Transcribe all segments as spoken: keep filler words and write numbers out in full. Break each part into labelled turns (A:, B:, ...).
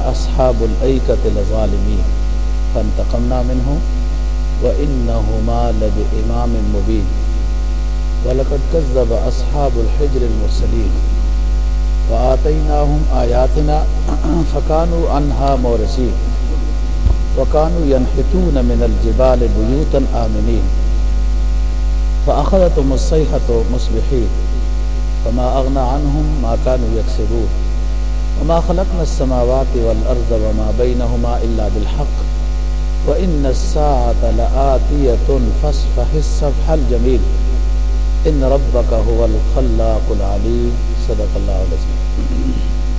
A: أصحاب الأيكة لظالمين فانتقمنا منهم وإنهما لبإمام مبين ولقد كذب أصحاب الحجر المرسلين وآتيناهم آياتنا فكانوا عنها مورثين وكانوا ينحتون من الجبال بيوتا آمنين فأخذتهم الصيحة مصبحين فما أغنى عنهم ما كانوا يكسبون وما خلقنا السماوات والأرض وما بينهما إلا بالحق وإن الساعة لآتية فاصفح الصفح الجميل إن ربك هو الخلاق العليم صدق اللہ العظیم۔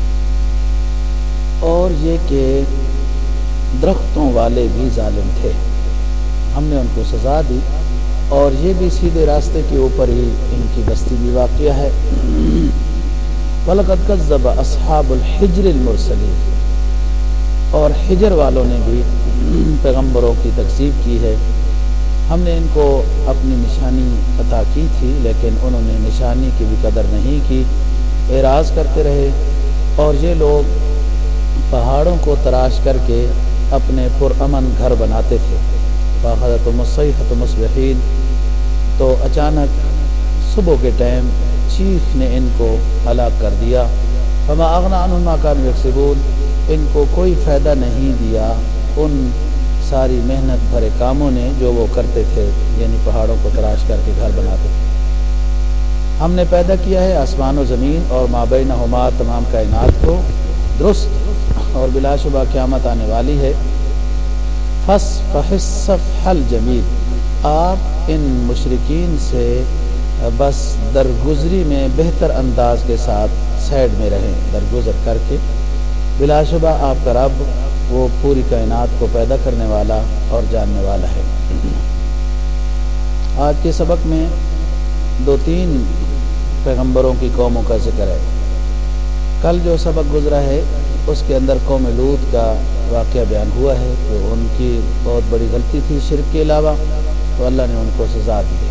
A: اور یہ کہ درختوں والے بھی ظالم تھے، ہم نے ان کو سزا دی اور یہ بھی سیدھے راستے کے اوپر ہی ان کی بستی بھی واقع ہے۔ وَلَقَدْ كَذَّبَ أَصْحَابُ الْحِجْرِ الْمُرْسَلِينَ، اور حجر والوں نے بھی پیغمبروں کی تکذیب کی ہے۔ ہم نے ان کو اپنی نشانی عطا کی تھی لیکن انہوں نے نشانی کی بھی قدر نہیں کی، اعراض کرتے رہے، اور یہ لوگ پہاڑوں کو تراش کر کے اپنے پرامن گھر بناتے تھے۔ فَأَخَذَتْهُمُ الصَّيْحَةُ مُصْبِحِينَ، تو اچانک صبح کے ٹائم چیخ نے ان کو ہلاک کر دیا۔ فَمَا أَغْنَىٰ عَنْهُمْ مَا كَانُوا يَكْسِبُونَ، ان کو کوئی فائدہ نہیں دیا ان ساری محنت بھرے کاموں نے جو وہ کرتے تھے، یعنی پہاڑوں کو تراش کر کے گھر بناتے تھے۔ ہم نے پیدا کیا ہے آسمان و زمین اور ما بینہما تمام کائنات کو درست، اور بلا شبہ قیامت آنے والی ہے۔ فاصفح الصفح الجمیل، آپ ان مشرکین سے بس درگزری میں بہتر انداز کے ساتھ سائڈ میں رہیں، درگزر کر کے۔ بلا شبہ آپ کا رب وہ پوری کائنات کو پیدا کرنے والا اور جاننے والا ہے۔ آج کے سبق میں دو تین پیغمبروں کی قوموں کا ذکر ہے۔ کل جو سبق گزرا ہے اس کے اندر قوم لوط کا واقعہ بیان ہوا ہے کہ ان کی بہت بڑی غلطی تھی شرک کے علاوہ، تو اللہ نے ان کو سزا دی۔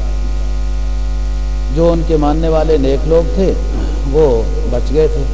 A: جو ان کے ماننے والے نیک لوگ تھے وہ بچ گئے تھے۔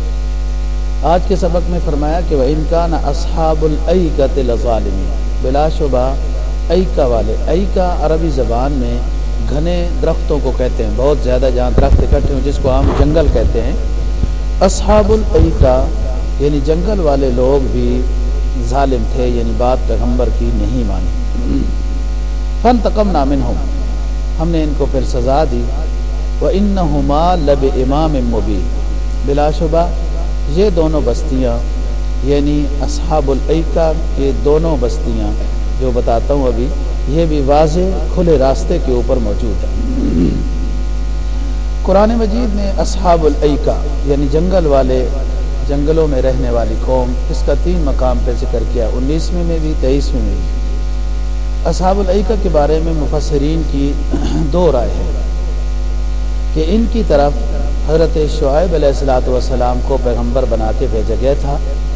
A: آج کے سبق میں فرمایا کہ وَإِنْ كَانَ أَصْحَابُ الْأَيْكَةِ لَظَالِمِينَ، بلا شبہ ایکا والے، ایکا عربی زبان میں گھنے درختوں کو کہتے ہیں، بہت زیادہ جہاں درخت اکٹھے ہوں جس کو عام جنگل کہتے ہیں۔ اصحاب الایکا یعنی جنگل والے لوگ بھی ظالم تھے، یعنی بات پیغمبر کی نہیں مانی۔ فانتقمنا منہم، ہم نے ان کو پھر سزا دی۔ وانہما لبامام مبین، بلا شبہ یہ دونوں بستیاں یعنی اصحاب الایکا کے دونوں بستیاں جو بتاتا ہوں ابھی، یہ بھی واضح کھلے راستے کے اوپر موجود ہے۔ قرآن مجید نے اصحاب الایکا یعنی جنگل والے، جنگلوں میں رہنے والی قوم، اس کا تین مقام پہ ذکر کیا، انیسویں میں بھی تیئیسویں میں بھی۔ اصحاب الایکا کے بارے میں مفسرین کی دو رائے ہے کہ ان کی طرف حضرت شعیب علیہ الصلوۃ والسلام کو پیغمبر بنا کے بھیجا گیا تھا،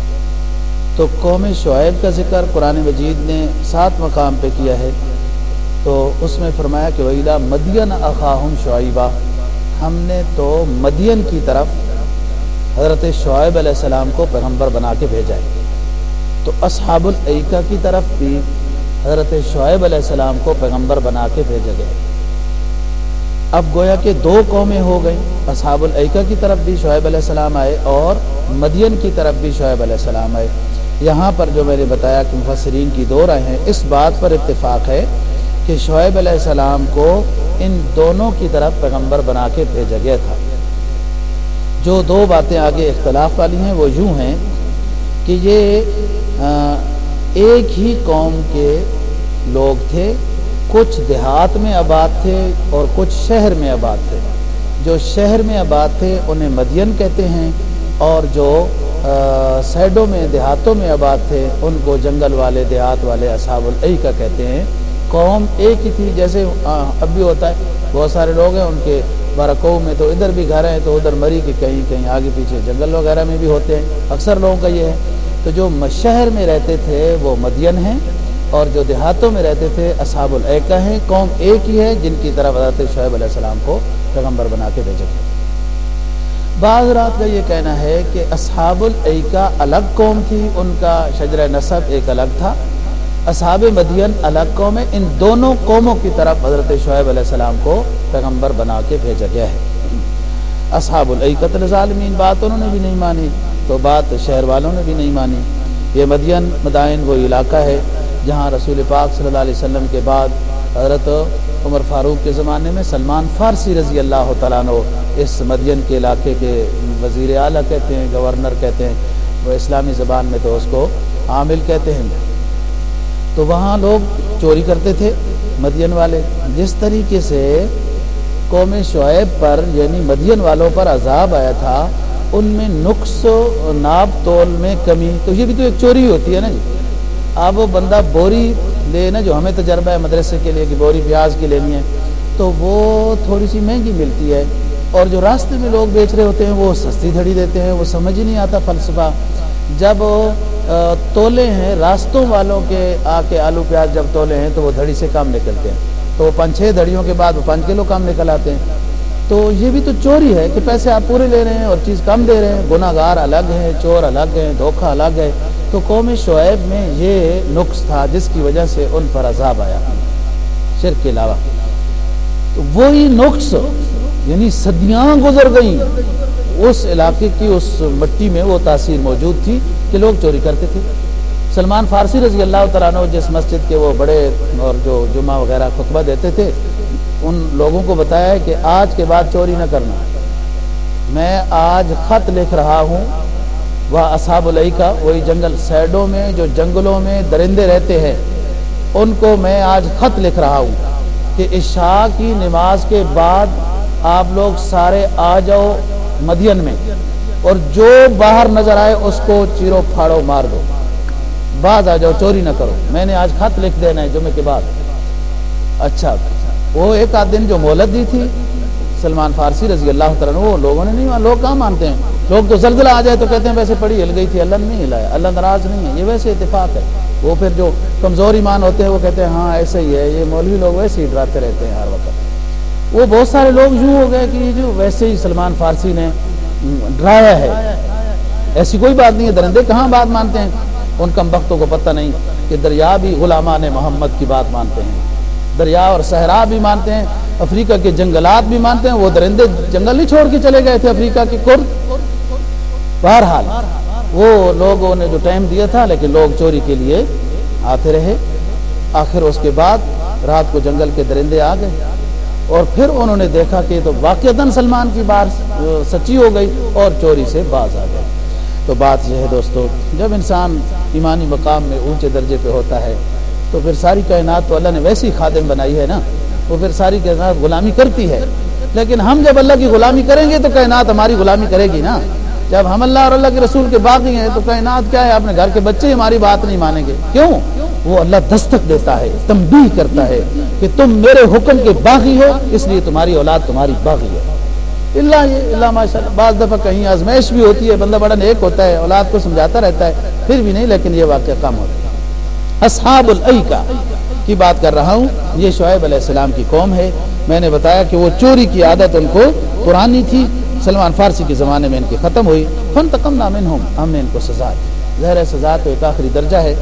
A: تو قوم شعیب کا ذکر قرآن مجید نے سات مقام پہ کیا ہے، تو اس میں فرمایا کہ وَإِلَىٰ مَدْيَنَ أَخَاهُمْ شُعَيْبًا، ہم نے تو مدین کی طرف حضرت شعیب علیہ السلام کو پیغمبر بنا کے بھیجا ہے، تو اصحاب الایکا کی طرف بھی حضرت شعیب علیہ السلام کو پیغمبر بنا کے بھیجا گیا۔ اب گویا کہ دو قومیں ہو گئیں، اصحاب الایکا کی طرف بھی شعیب علیہ السلام آئے اور مدین کی طرف بھی شعیب علیہ السلام آئے۔ یہاں پر جو میں نے بتایا کہ مفسرین کی دو رائے ہیں، اس بات پر اتفاق ہے کہ شعیب علیہ السلام کو ان دونوں کی طرف پیغمبر بنا کے بھیجا گیا تھا۔ جو دو باتیں آگے اختلاف والی ہیں وہ یوں ہیں کہ یہ ایک ہی قوم کے لوگ تھے، کچھ دیہات میں آباد تھے اور کچھ شہر میں آباد تھے۔ جو شہر میں آباد تھے انہیں مدین کہتے ہیں، اور جو سائڈوں میں دیہاتوں میں آباد تھے ان کو جنگل والے، دیہات والے اصحاب الایکا کہتے ہیں۔ قوم ایک ہی تھی، جیسے اب بھی ہوتا ہے، بہت سارے لوگ ہیں ان کے برکوں میں تو ادھر بھی گھر ہیں تو ادھر مری کے کہیں کہیں آگے پیچھے جنگل وغیرہ میں بھی ہوتے ہیں، اکثر لوگوں کا یہ ہے۔ تو جو شہر میں رہتے تھے وہ مدین ہیں، اور جو دیہاتوں میں رہتے تھے اصحاب الایکا ہیں۔ قوم ایک ہی ہے جن کی طرف حضرت شعیب علیہ السلام کو پیغمبر بنا کے بھیجا گیا۔ بعض رات کا یہ کہنا ہے کہ اصحاب الایکا الگ قوم تھی، ان کا شجرہ نسب ایک الگ تھا، اصحاب مدین الگ قوم ہے، ان دونوں قوموں کی طرف حضرت شعیب علیہ السلام کو پیغمبر بنا کے بھیجا گیا ہے۔ اصحاب الایکۃ الظالمین، بات انہوں نے بھی نہیں مانی تو بات شہر والوں نے بھی نہیں مانی۔ یہ مدین مدائن وہ علاقہ ہے جہاں رسول پاک صلی اللہ علیہ وسلم کے بعد حضرت عمر فاروق کے زمانے میں سلمان فارسی رضی اللہ تعالیٰ عنہ اس مدین کے علاقے کے وزیر اعلیٰ کہتے ہیں، گورنر کہتے ہیں، وہ اسلامی زبان میں تو اس کو عامل کہتے ہیں۔ تو وہاں لوگ چوری کرتے تھے مدین والے۔ جس طریقے سے قوم شعیب پر یعنی مدین والوں پر عذاب آیا تھا، ان میں نقص و ناب تول میں کمی، تو یہ بھی تو ایک چوری ہوتی ہے نا جی۔ اب وہ بندہ بوری لے نا، جو ہمیں تجربہ ہے مدرسے کے لیے کہ بوری پیاز کی لینی ہے تو وہ تھوڑی سی مہنگی ملتی ہے، اور جو راستے میں لوگ بیچ رہے ہوتے ہیں وہ سستی دھڑی دیتے ہیں، وہ سمجھ ہی نہیں آتا فلسفہ۔ جب تولے ہیں راستوں والوں کے آ کے آلو پیاز جب تولے ہیں تو وہ دھڑی سے کم نکلتے ہیں، تو وہ پانچ چھ دھڑیوں کے بعد وہ پانچ کلو کم نکل آتے ہیں۔ تو یہ بھی تو چوری ہے کہ پیسے آپ پورے لے رہے ہیں اور چیز کم دے رہے ہیں۔ گناہ گار الگ ہیں، چور الگ ہیں، دھوکہ الگ ہے۔ تو قوم شعیب میں یہ نقص تھا جس کی وجہ سے ان پر عذاب آیا شرک کے علاوہ۔ تو وہی نقص یعنی صدیاں گزر گئیں، اس علاقے کی اس مٹی میں وہ تاثیر موجود تھی کہ لوگ چوری کرتے تھے۔ سلمان فارسی رضی اللہ تعالیٰ عنہ جس مسجد کے وہ بڑے اور جو جمعہ وغیرہ خطبہ دیتے تھے، ان لوگوں کو بتایا ہے کہ آج کے بعد چوری نہ کرنا۔ میں آج خط لکھ رہا ہوں، وہ اصحاب الایکا وہی جنگل سائڈوں میں جو جنگلوں میں درندے رہتے ہیں، ان کو میں آج خط لکھ رہا ہوں کہ عشاء کی نماز کے بعد آپ لوگ سارے آ جاؤ مدین میں، اور جو باہر نظر آئے اس کو چیرو پھاڑو مار دو، باز آ جاؤ، چوری نہ کرو۔ میں نے آج خط لکھ دینا ہے جمعے کے بعد۔ اچھا، وہ ایک آدھ دن جو مہلت دی تھی سلمان فارسی رضی اللہ تعالیٰ عنہ، وہ لوگوں نے نہیں، لوگ کہاں مانتے ہیں۔ لوگ تو زلزلہ آ جائے تو کہتے ہیں ویسے پڑی ہل گئی تھی، اللہ نے نہیں ہلایا، اللہ ناراض نہیں ہے، یہ ویسے اتفاق ہے۔ وہ پھر جو کمزور ایمان ہوتے ہیں وہ کہتے ہیں ہاں ایسے ہی ہے، یہ مولوی لوگ ویسے ہی ڈراتے رہتے ہیں ہر وقت۔ وہ بہت سارے لوگ یوں ہو گئے کہ یہ جو ویسے ہی سلمان فارسی نے ڈرایا ہے، ایسی کوئی بات نہیں ہے۔ درندے کہاں بات مانتے ہیں؟ ان کم بختوں کو پتہ نہیں کہ دریا بھی غلامان محمد کی بات مانتے ہیں، دریا اور صحرا بھی مانتے ہیں، افریقہ کے جنگلات بھی مانتے ہیں۔ وہ درندے جنگل نہیں چھوڑ کے چلے گئے تھے افریقہ کے کرد۔ بہرحال وہ لوگوں نے جو ٹائم دیا تھا، لیکن لوگ چوری کے لیے آتے رہے۔ آخر اس کے بعد رات کو جنگل کے درندے آ گئے، اور پھر انہوں نے دیکھا کہ تو واقعتاً سلمان کی بات سچی ہو گئی اور چوری سے باز آ گئے۔ تو بات یہ ہے دوستو، جب انسان ایمانی مقام میں اونچے درجے پہ ہوتا ہے تو پھر ساری کائنات تو اللہ نے ویسی خادم بنائی ہے نا، وہ پھر ساری کائنات غلامی کرتی ہے۔ لیکن ہم جب اللہ کی غلامی کریں گے تو کائنات ہماری غلامی کرے گی نا۔ جب ہم اللہ اور اللہ کے رسول کے باغی ہیں تو کائنات کیا ہے، اپنے گھر کے بچے ہماری بات نہیں مانیں گے۔ کیوں؟ وہ اللہ دستک دیتا ہے، تنبیہ کرتا ہے کہ تم میرے حکم کے باغی ہو، اس لیے تمہاری اولاد تمہاری باغی ہے۔ اللہ یہ اللہ ماشاءاللہ بعض دفعہ کہیں آزمائش بھی ہوتی ہے، بندہ بڑا نیک ہوتا ہے، اولاد کو سمجھاتا رہتا ہے، پھر بھی نہیں، لیکن یہ واقعہ کم ہوتا ہے۔ اصحاب الایکا کی بات کر رہا ہوں، یہ شعیب علیہ السلام کی قوم ہے۔ میں نے بتایا کہ وہ چوری کی عادت ان کو پرانی تھی، سلمان فارسی کے زمانے میں ان کی ختم ہوئی۔ فانتقمنا منہم، ہم نے ان کو سزا دی۔ ظاہر ہے سزا تو ایک آخری درجہ ہے۔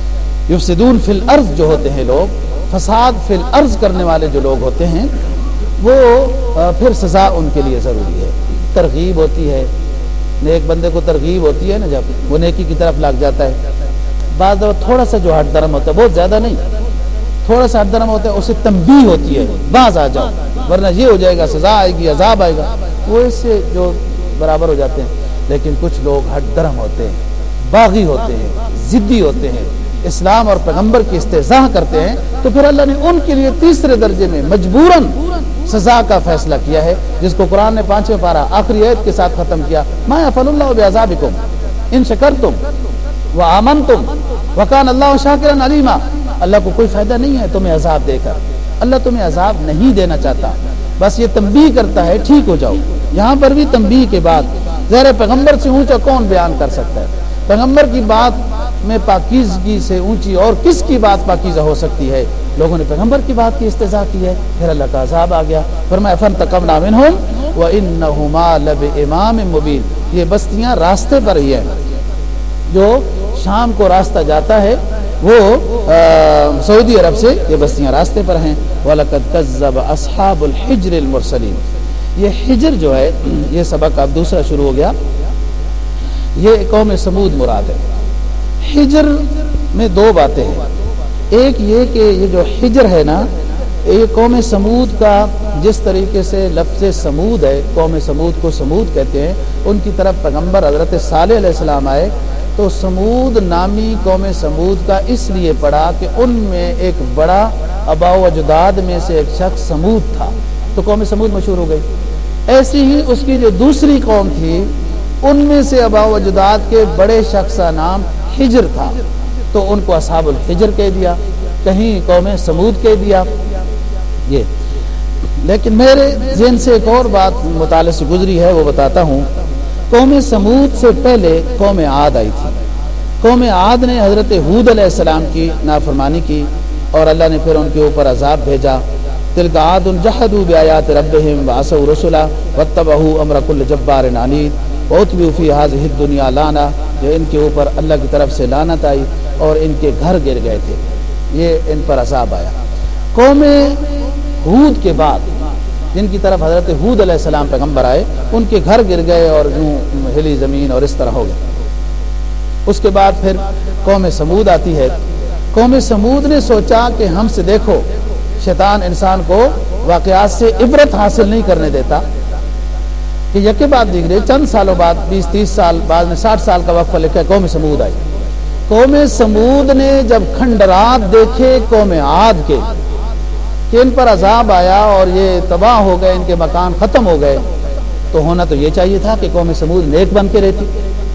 A: یفسدون فی الارض جو ہوتے ہیں لوگ، فساد فی الارض کرنے والے جو لوگ ہوتے ہیں، وہ پھر سزا ان کے لیے ضروری ہے۔ ترغیب ہوتی ہے، نیک بندے کو ترغیب ہوتی ہے نا، جب وہ نیکی کی طرف لگ جاتا ہے، بعض دفعہ تھوڑا سا جو ہٹ درم ہوتا ہے، بہت زیادہ نہیں، تھوڑا سا ہٹ درم ہوتا ہے، اسے تنبیہ ہوتی ہے، باز آ جاؤ ورنہ یہ ہو جائے گا، سزا آئے گی، عذاب آئے گا، وہ اس سے جو برابر ہو جاتے ہیں۔ لیکن کچھ لوگ ہٹ درم ہوتے ہیں، باغی ہوتے ہیں، ضدی ہوتے ہیں، اسلام اور پیغمبر کی استہزاء کرتے ہیں، تو پھر اللہ نے ان کے لیے تیسرے درجے میں مجبوراً سزا کا فیصلہ کیا ہے، جس کو قرآن نے پانچویں پارہ آخری آیت کے ساتھ ختم کیا۔ ما یفعل اللہ بعذابکم ان شکرتم وآمنتم وکان اللہ شاکرا علیما۔ اللہ کو کوئی فائدہ نہیں ہے تمہیں عذاب دے کر، اللہ تمہیں عذاب نہیں دینا چاہتا، بس یہ تنبیہ کرتا ہے ٹھیک ہو جاؤ۔ یہاں پر بھی تنبیہ کے بعد ظاہر پیغمبر سے اونچا کون بیان کر سکتا ہے؟ پیغمبر کی بات میں پاکیزگی سے اونچی اور کس کی بات پاکیزہ ہو سکتی ہے؟ لوگوں نے پیغمبر کی بات کی استہزاء کی ہے، پھر اللہ کا عذاب آ گیا۔ فرمایا فانتقمنا منہم، وَإِنَّهُمَا لَبِإِمَامٍ مُبِينٍ، یہ بستیاں راستے پر ہی ہیں، جو شام کو راستہ جاتا ہے وہ سعودی عرب سے یہ بستیاں راستے پر ہیں۔ وَلَقَدْ كَذَّبَ أَصْحَابُ الْحِجْرِ الْمُرْسَلِينَ، یہ حجر جو ہے یہ سبق اب دوسرا شروع ہو گیا، یہ قوم سمود مراد ہے۔ حجر میں دو باتیں ہیں، ایک یہ کہ یہ جو حجر ہے نا یہ قوم سمود کا جس طریقے سے لفظ سمود ہے، قوم سمود کو سمود کہتے ہیں، ان کی طرف پیغمبر حضرت صالح علیہ السلام آئے تو سمود نامی قوم سمود کا اس لیے پڑا کہ ان میں ایک بڑا آباء و اجداد میں سے ایک شخص سمود تھا تو قوم سمود مشہور ہو گئی۔ ایسی ہی اس کی جو دوسری قوم تھی ان میں سے آباء و اجداد کے بڑے شخص کا نام حجر تھا تو ان کو اصحاب الحجر کہہ دیا، کہیں قوم سمود کہہ دیا۔ یہ لیکن میرے ذہن سے ایک اور بات مطالعے سے گزری ہے وہ بتاتا ہوں۔ قوم سمود سے پہلے قوم عاد آئی تھی۔ قوم عاد نے حضرت ہود علیہ السلام کی نافرمانی کی اور اللہ نے پھر ان کے اوپر عذاب بھیجا۔ تلک عاد جحدوا بآیات ربهم وعصوا رسلا واتبعوا امر كل جبار عنید واتبعوا في هذه الدنيا لعنہ، جو ان کے اوپر اللہ کی طرف سے لعنت آئی اور ان کے گھر گر گئے تھے، یہ ان پر عذاب آیا۔ قوم ہود کے بعد جن کی طرف حضرت ہود علیہ السلام پیغمبر آئے ان کے گھر گر گئے اور یوں ہلی زمین اور اس طرح ہو گئے۔ اس کے بعد پھر قوم سمود آتی ہے۔ قوم سمود نے سوچا کہ ہم سے دیکھو شیطان انسان کو واقعات سے عبرت حاصل نہیں کرنے دیتا کہ یکے بعد دیگرے چند سالوں بعد بیس تیس سال بعد میں ساٹھ سال کا وقفہ لکھا قوم سمود آئی۔ قوم سمود نے جب کھنڈرات دیکھے قوم عاد کے کہ ان پر عذاب آیا اور یہ تباہ ہو گئے، ان کے مکان ختم ہو گئے، تو ہونا تو یہ چاہیے تھا کہ قوم سمود نیک بن کے رہتی،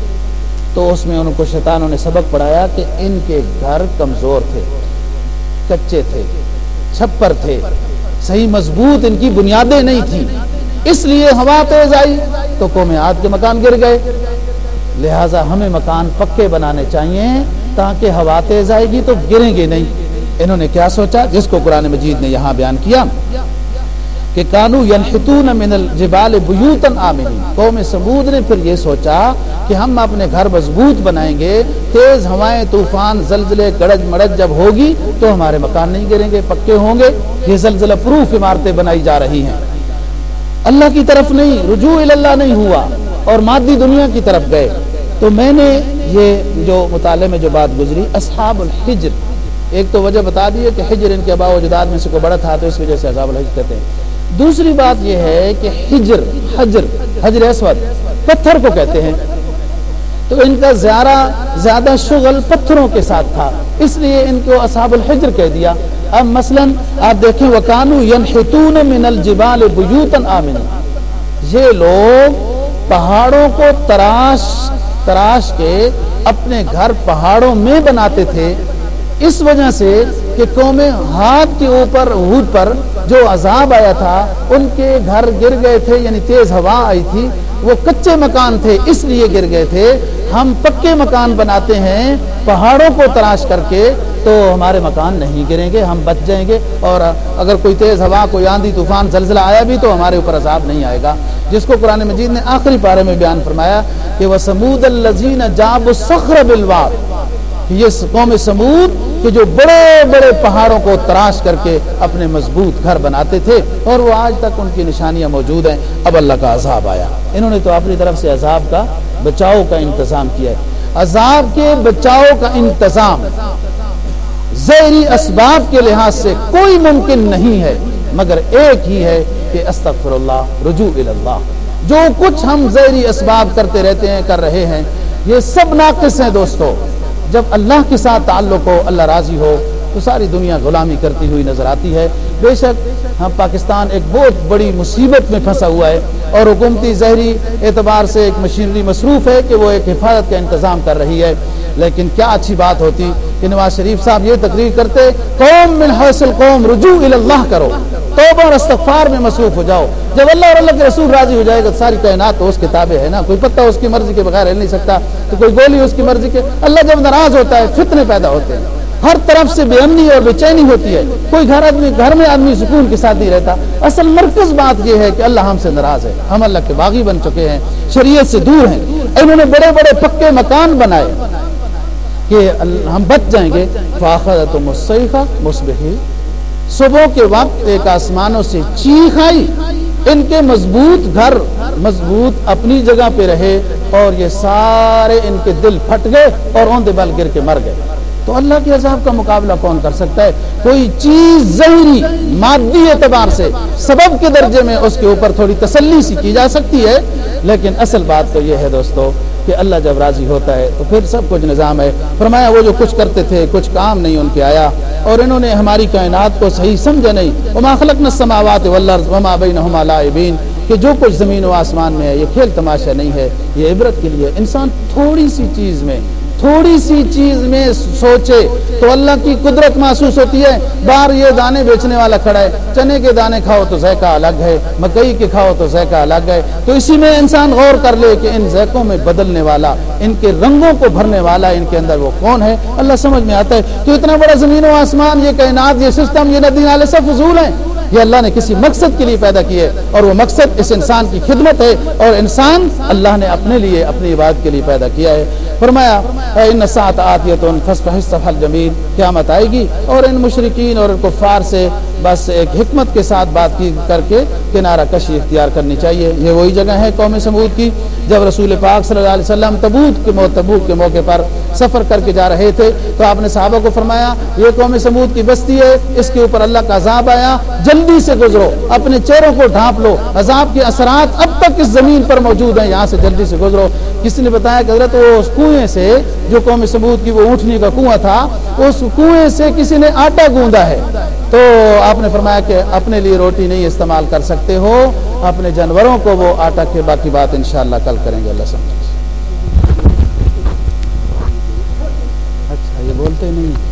A: تو اس میں ان کو شیطانوں نے سبق پڑھایا کہ ان کے گھر کمزور تھے، کچے تھے، چھپر تھے، صحیح مضبوط ان کی بنیادیں نہیں تھیں، اس لیے ہوا تیز آئی تو قوم عاد کے مکان گر گئے۔ لہٰذا ہمیں مکان پکے بنانے چاہیے تاکہ ہوا تیز آئے گی تو گریں گے نہیں۔ انہوں نے کیا سوچا جس کو قرآن مجید نے یہاں بیان کیا کہ کانو ینحتون من الجبال بیوتا آمنین، قوم سمود نے پھر یہ سوچا کہ ہم اپنے گھر مضبوط بنائیں گے، تیز ہوائیں طوفان زلزلے گڑج مڑج جب ہوگی تو ہمارے مکان نہیں گریں گے، پکے ہوں گے۔ یہ زلزلہ پروف عمارتیں بنائی جا رہی ہیں، اللہ کی طرف نہیں، رجوع اللہ نہیں ہوا اور مادی دنیا کی طرف گئے۔ تو میں نے یہ جو مطالعے میں جو بات گزری اصحاب الحجر، ایک تو وجہ بتا دی ہے کہ حجر ان کے آباء و اجداد میں سے کوئی بڑا تھا تو اس وجہ سے اصحاب الحجر کہتے ہیں۔ دوسری بات یہ ہے کہ حجر حجر حجر اسود پتھر کو کہتے ہیں، تو ان کا زیادہ زیادہ شغل پتھروں کے ساتھ تھا، اس لیے ان کو اصحاب الحجر کہہ دیا۔ اب مثلا آپ دیکھیں وَكَانُوا يَنْحِتُونَ مِنَ الْجِبَالِ بُيُوتًا آمِنِينَ، یہ لوگ پہاڑوں کو تراش تراش کے اپنے گھر پہاڑوں میں بناتے تھے، اس وجہ سے کہ قوم عاد کے اوپر ہود پر جو عذاب آیا تھا ان کے گھر گر گئے تھے، یعنی تیز ہوا آئی تھی، وہ کچے مکان تھے اس لیے گر گئے تھے۔ ہم پکے مکان بناتے ہیں پہاڑوں کو تراش کر کے تو ہمارے مکان نہیں گریں گے، ہم بچ جائیں گے، اور اگر کوئی تیز ہوا کوئی آندھی طوفان زلزلہ آیا بھی تو ہمارے اوپر عذاب نہیں آئے گا، جس کو قرآن مجید نے آخری پارے میں بیان فرمایا کہ وَثَمُودَ الَّذِينَ جَابُوا الصَّخْرَ بِالْوَادِ، یہ قوم سمود کہ جو بڑے بڑے پہاڑوں کو تراش کر کے اپنے مضبوط گھر بناتے تھے، اور وہ آج تک ان کی نشانیاں موجود ہیں۔ اب اللہ کا عذاب آیا، انہوں نے تو اپنی طرف سے عذاب کا بچاؤ کا انتظام کیا ہے۔ عذاب کے بچاؤ کا انتظام ظاہری اسباب کے لحاظ سے کوئی ممکن نہیں ہے مگر ایک ہی ہے کہ استغفر اللہ، رجوع اللہ۔ جو کچھ ہم ظاہری اسباب کرتے رہتے ہیں کر رہے ہیں یہ سب ناقص ہیں دوستو۔ جب اللہ کے ساتھ تعلق ہو، اللہ راضی ہو، تو ساری دنیا غلامی کرتی ہوئی نظر آتی ہے۔ بے شک ہم پاکستان ایک بہت بڑی مصیبت میں پھنسا ہوا ہے اور حکومتی ظاہری اعتبار سے ایک مشینری مصروف ہے کہ وہ ایک حفاظت کا انتظام کر رہی ہے، لیکن کیا اچھی بات ہوتی کہ نواز شریف صاحب یہ تقریر کرتے قوم من حاصل قوم رجوع اللہ کرو، توبہ اور استغفار میں مصروف ہو جاؤ۔ جب اللہ اور اللہ کے رسول راضی ہو جائے گا ساری کائنات تو اس کے تابع ہے نا، کوئی پتہ اس کی مرضی کے بغیر ہل نہیں سکتا، تو کوئی گولی اس کی مرضی کے۔ اللہ جب ناراض ہوتا ہے فتنے پیدا ہوتے ہیں، ہر طرف سے بے امنی اور بے چینی ہوتی ہے، کوئی گھر آدمی گھر میں آدمی سکون کے ساتھ نہیں رہتا۔ اصل مرکز بات یہ ہے کہ اللہ ہم سے ناراض ہے، ہم اللہ کے باغی بن چکے ہیں، شریعت سے دور ہیں۔ انہوں نے بڑے بڑے پکے مکان بنائے کہ ہم بچ جائیں گے۔ فَأَخَذَتْهُمُ الصَّيْحَةُ مُصْبِحِينَ، صبح کے وقت ایک آسمانوں سے چیخ آئی، ان کے مضبوط گھر مضبوط اپنی جگہ پہ رہے اور یہ سارے ان کے دل پھٹ گئے اور اوندے بل گر کے مر گئے۔ تو اللہ کے عذاب کا مقابلہ کون کر سکتا ہے؟ کوئی چیز ظاہری مادی اعتبار سے سبب کے درجے میں اس کے اوپر تھوڑی تسلی سی کی جا سکتی ہے، لیکن اصل بات تو یہ ہے دوستو کہ اللہ جب راضی ہوتا ہے تو پھر سب کچھ نظام ہے۔ فرمایا وہ جو کچھ کرتے تھے کچھ کام نہیں ان کے آیا، اور انہوں نے ہماری کائنات کو صحیح سمجھا نہیں۔ وما خلقنا السماوات والارض وما بینہما لاعبین، کہ جو کچھ زمین و آسمان میں ہے یہ کھیل تماشا نہیں ہے، یہ عبرت کے لیے۔ انسان تھوڑی سی چیز میں تھوڑی سی چیز میں سوچے تو اللہ کی قدرت محسوس ہوتی ہے۔ باہر یہ دانے بیچنے والا کھڑا ہے، چنے کے دانے کھاؤ تو ذائقہ الگ ہے، مکئی کے کھاؤ تو ذائقہ الگ ہے، تو اسی میں انسان غور کر لے کہ ان ذائقوں میں بدلنے والا، ان کے رنگوں کو بھرنے والا ان کے اندر وہ کون ہے، اللہ سمجھ میں آتا ہے۔ تو اتنا بڑا زمین و آسمان، یہ کائنات، یہ سسٹم، یہ ندی نالے سب فضول ہیں، یہ اللہ نے کسی مقصد کے لیے پیدا کیے، اور وہ مقصد اس انسان کی خدمت ہے، اور انسان اللہ نے اپنے لیے اپنی عبادت کے لیے پیدا کیا ہے۔ فرمایا ان الساعۃ آتیۃ فاصفح الصفح الجمیل، قیامت آئے گی، اور ان مشرکین اور کفار سے بس ایک حکمت کے ساتھ بات کی کر کے کنارہ کشی اختیار کرنی چاہیے۔ یہ وہی جگہ ہے قوم سمود کی، جب رسول پاک صلی اللہ علیہ وسلم تبوک کے تبوک کے موقع پر سفر کر کے جا رہے تھے تو آپ نے صحابہ کو فرمایا یہ قوم سمود کی بستی ہے، اس کے اوپر اللہ کا عذاب آیا، جلدی سے گزرو، اپنے چہروں کو ڈھانپ لو، عذاب کے اثرات اب تک اس زمین پر موجود ہیں، یہاں سے جلدی سے گزرو۔ کسی نے بتایا کہ حضرت وہ اس کنویں سے، جو قوم سمود کی وہ اونٹنی کا کنواں تھا، اس کنویں سے کسی نے آٹا گوندا ہے، تو آپ نے فرمایا کہ اپنے لیے روٹی نہیں استعمال کر سکتے ہو، اپنے جانوروں کو وہ آٹا کے، باقی بات انشاءاللہ کل کریں گے، اللہ سمجھے۔ اچھا یہ بولتے نہیں